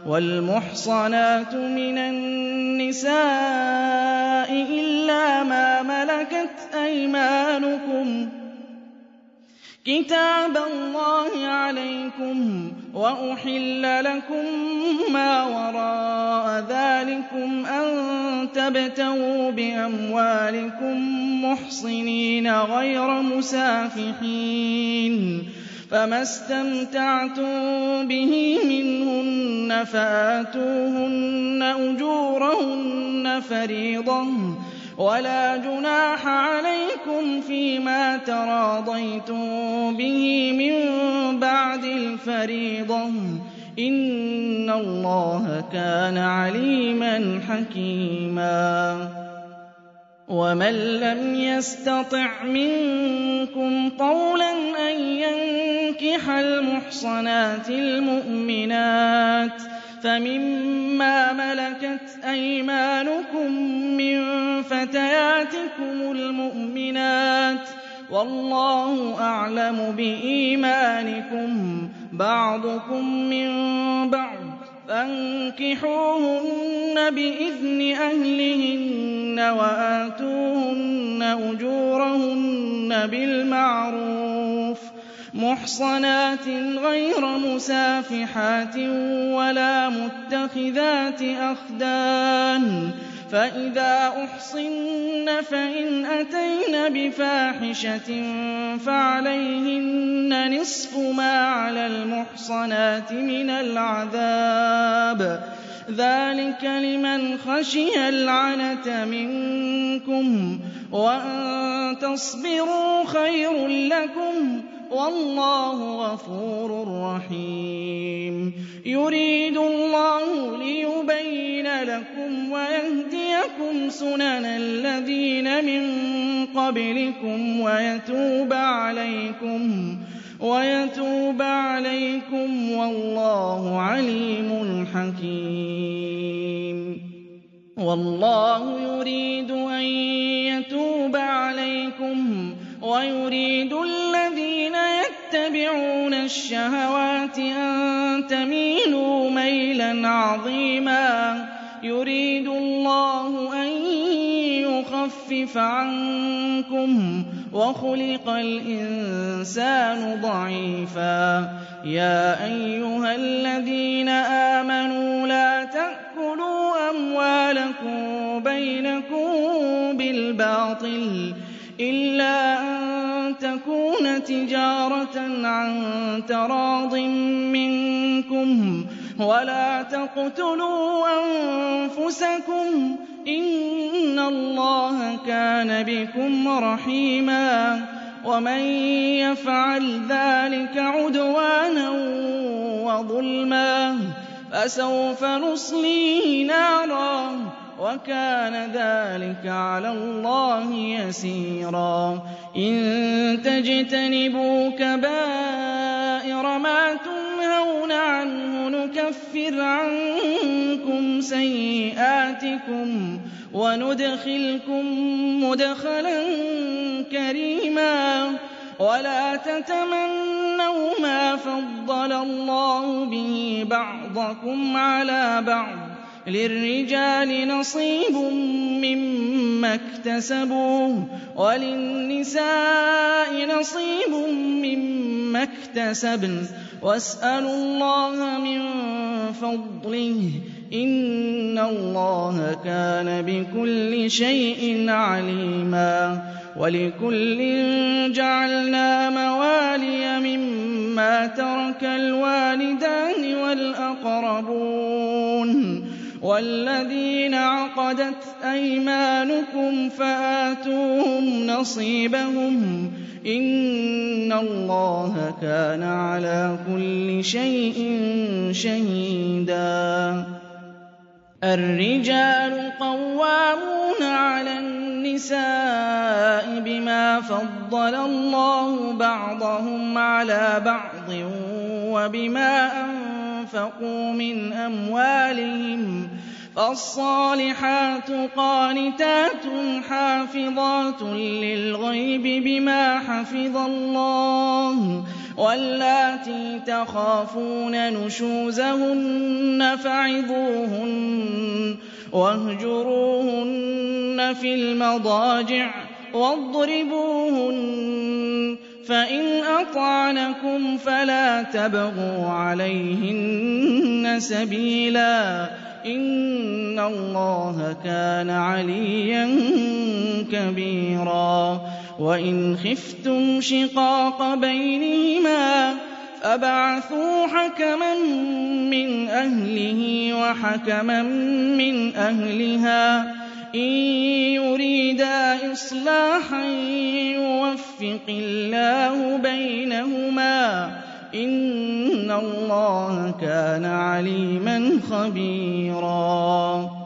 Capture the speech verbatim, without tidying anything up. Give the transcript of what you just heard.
وَالْمُحْصَنَاتُ مِنَ النِّسَاءِ إِلَّا مَا مَلَكَتْ أَيْمَانُكُمْ ۖ كِتَابَ اللَّهِ عَلَيْكُمْ ۚ وَأُحِلَّ لَكُم مَّا وَرَاءَ ذَٰلِكُمْ أَن تَبْتَغُوا بِأَمْوَالِكُم مُّحْصِنِينَ غَيْرَ مُسَافِحِينَ ۚ فَمَا اسْتَمْتَعْتُم بِهِ مِنْهُنَّ فَآتُوهُنَّ أُجُورَهُنَّ فَرِيضَةً ۚ وَلَا جُنَاحَ عَلَيْكُمْ فِيمَا تَرَاضَيْتُم بِهِ مِن بَعْدِ الْفَرِيضَةِ ۚ إِنَّ اللَّهَ كَانَ عَلِيمًا حَكِيمًا. وَمَن لَّمْ يَسْتَطِعْ مِنكُمْ طَوْلًا أَن يَنكِحَ الْمُحْصَنَاتِ الْمُؤْمِنَاتِ فَمِمَّا مَلَكَتْ أَيْمَانُكُم مِّن فَتَيَاتِكُمُ الْمُؤْمِنَاتِ ۚ وَاللَّهُ أَعْلَمُ بِإِيمَانِكُم ۚ بَعْضُكُم مِّن بَعْضٍ ۚ فَانكِحُوهُنَّ بِإِذْنِ أَهْلِهِنَّ وَآتُوهُنَّ أُجُورَهُنَّ بِالْمَعْرُوفِ مُحْصَنَاتٍ غَيْرَ مُسَافِحَاتٍ وَلَا مُتَّخِذَاتِ أَخْدَانٍ ۚ فَإِذَا أُحْصِنَّ فَإِنْ أَتَيْنَ بِفَاحِشَةٍ فَعَلَيْهِنَّ نِصْفُ مَا عَلَى الْمُحْصَنَاتِ مِنَ الْعَذَابِ ۚ ذَٰلِكَ لِمَنْ خَشِيَ الْعَنَتَ مِنكُمْ ۚ وَأَن تَصْبِرُوا خَيْرٌ لَّكُمْ ۗ وَاللَّهُ غَفُورٌ رَّحِيمٌ. يُرِيدُ اللَّهُ لِيُبَيِّنَ لَكُمْ وَيَهْدِيَكُمْ سُنَنَ الَّذِينَ مِن قَبْلِكُمْ وَيَتُوبَ عَلَيْكُمْ وَيَتُوبَ عَلَيْكُمْ ۗ وَاللَّهُ عَلِيمٌ حَكِيمٌ. وَاللَّهُ يُرِيدُ أَن يَتُوبَ عَلَيْكُمْ وَيُرِيدُ الَّذِينَ يَتَّبِعُونَ الشَّهَوَاتِ أَن تَمِيلُوا مَيْلًا عَظِيمًا. يُرِيدُ اللَّهُ أَن يُخَفِّفَ عَنكُمْ ۚ وَخُلِقَ الْإِنسَانُ ضَعِيفًا. يَا أَيُّهَا الَّذِينَ آمَنُوا لَا تَأْكُلُوا أَمْوَالَكُم بَيْنَكُم بِالْبَاطِلِ إِلَّا أَن تَكُونَ تِجَارَةً عَن تَرَاضٍ مِّنكُمْ ۚ وَلَا تَقْتُلُوا أَنفُسَكُمْ ۚ إِنَّ اللَّهَ كَانَ بِكُمْ رَحِيمًا. وَمَن يَفْعَلْ ذَٰلِكَ عُدْوَانًا وَظُلْمًا فَسَوْفَ نُصْلِيهِ نَارًا ۚ وَكَانَ ذَٰلِكَ عَلَى اللَّهِ يَسِيرًا. إِن تَجْتَنِبُوا كَبَائِرَ مَا تُنْهَوْنَ عَنْهُ نُكَفِّرْ عَنكُمْ سَيِّئَاتِكُمْ وَنُدْخِلْكُم مُّدْخَلًا كَرِيمًا. وَلَا تَتَمَنَّوْا مَا فَضَّلَ اللَّهُ بِهِ بَعْضَكُمْ عَلَىٰ بَعْضٍ ۚ لِّلرِّجَالِ نَصِيبٌ مِّمَّا اكْتَسَبُوا وَلِلنِّسَاءِ نَصِيبٌ مِّمَّا اكْتَسَبْنَ ۚ وَاسْأَلُوا اللَّهَ مِن فَضْلِهِ ۗ إِنَّ اللَّهَ كَانَ بِكُلِّ شَيْءٍ عَلِيمًا. وَلِكُلٍّ جَعَلْنَا مَوَالِيَ مِمَّا تَرَكَ الْوَالِدَانِ وَالْأَقْرَبُونَ وَالَّذِينَ عَقَدَتْ أَيْمَانُكُمْ فَآتُوهُمْ نَصِيبَهُمْ ۖ إِنَّ اللَّهَ كَانَ عَلَىٰ كُلِّ شَيْءٍ شَهِيدًا. الرِّجَالُ قَوَّامُونَ عَلَى النِّسَاءِ بِمَا فَضَّلَ اللَّهُ بَعْضَهُمْ عَلَىٰ بَعْضٍ وَبِمَا أَنفَقُوا مِنْ أَمْوَالِهِمْ فَالصَّالِحَاتُ قَانِتَاتٌ حَافِظَاتٌ لِّلْغَيْبِ بِمَا حَفِظَ اللَّهُ وَاللَّاتِي تَخَافُونَ نُشُوزَهُنَّ فَعِظُوهُنَّ وَاهْجُرُوهُنَّ فِي الْمَضَاجِعِ وَاضْرِبُوهُنَّ فَإِنْ أَطَعْنَكُمْ فَلَا تَبْغُوا عَلَيْهِنَّ سَبِيلًا ۗ إِنَّ اللَّهَ كَانَ عَلِيًّا كَبِيرًا. وَإِنْ خِفْتُمْ شِقَاقَ بَيْنِهِمَا فَابْعَثُوا حَكَمًا مِّنْ أَهْلِهِ وَحَكَمًا مِّنْ أَهْلِهَا إِن يُرِيدَا إِصْلَاحًا يُوَفِّقِ اللَّهُ بَيْنَهُمَا ۗ إِنَّ اللَّهَ كَانَ عَلِيمًا خَبِيرًا.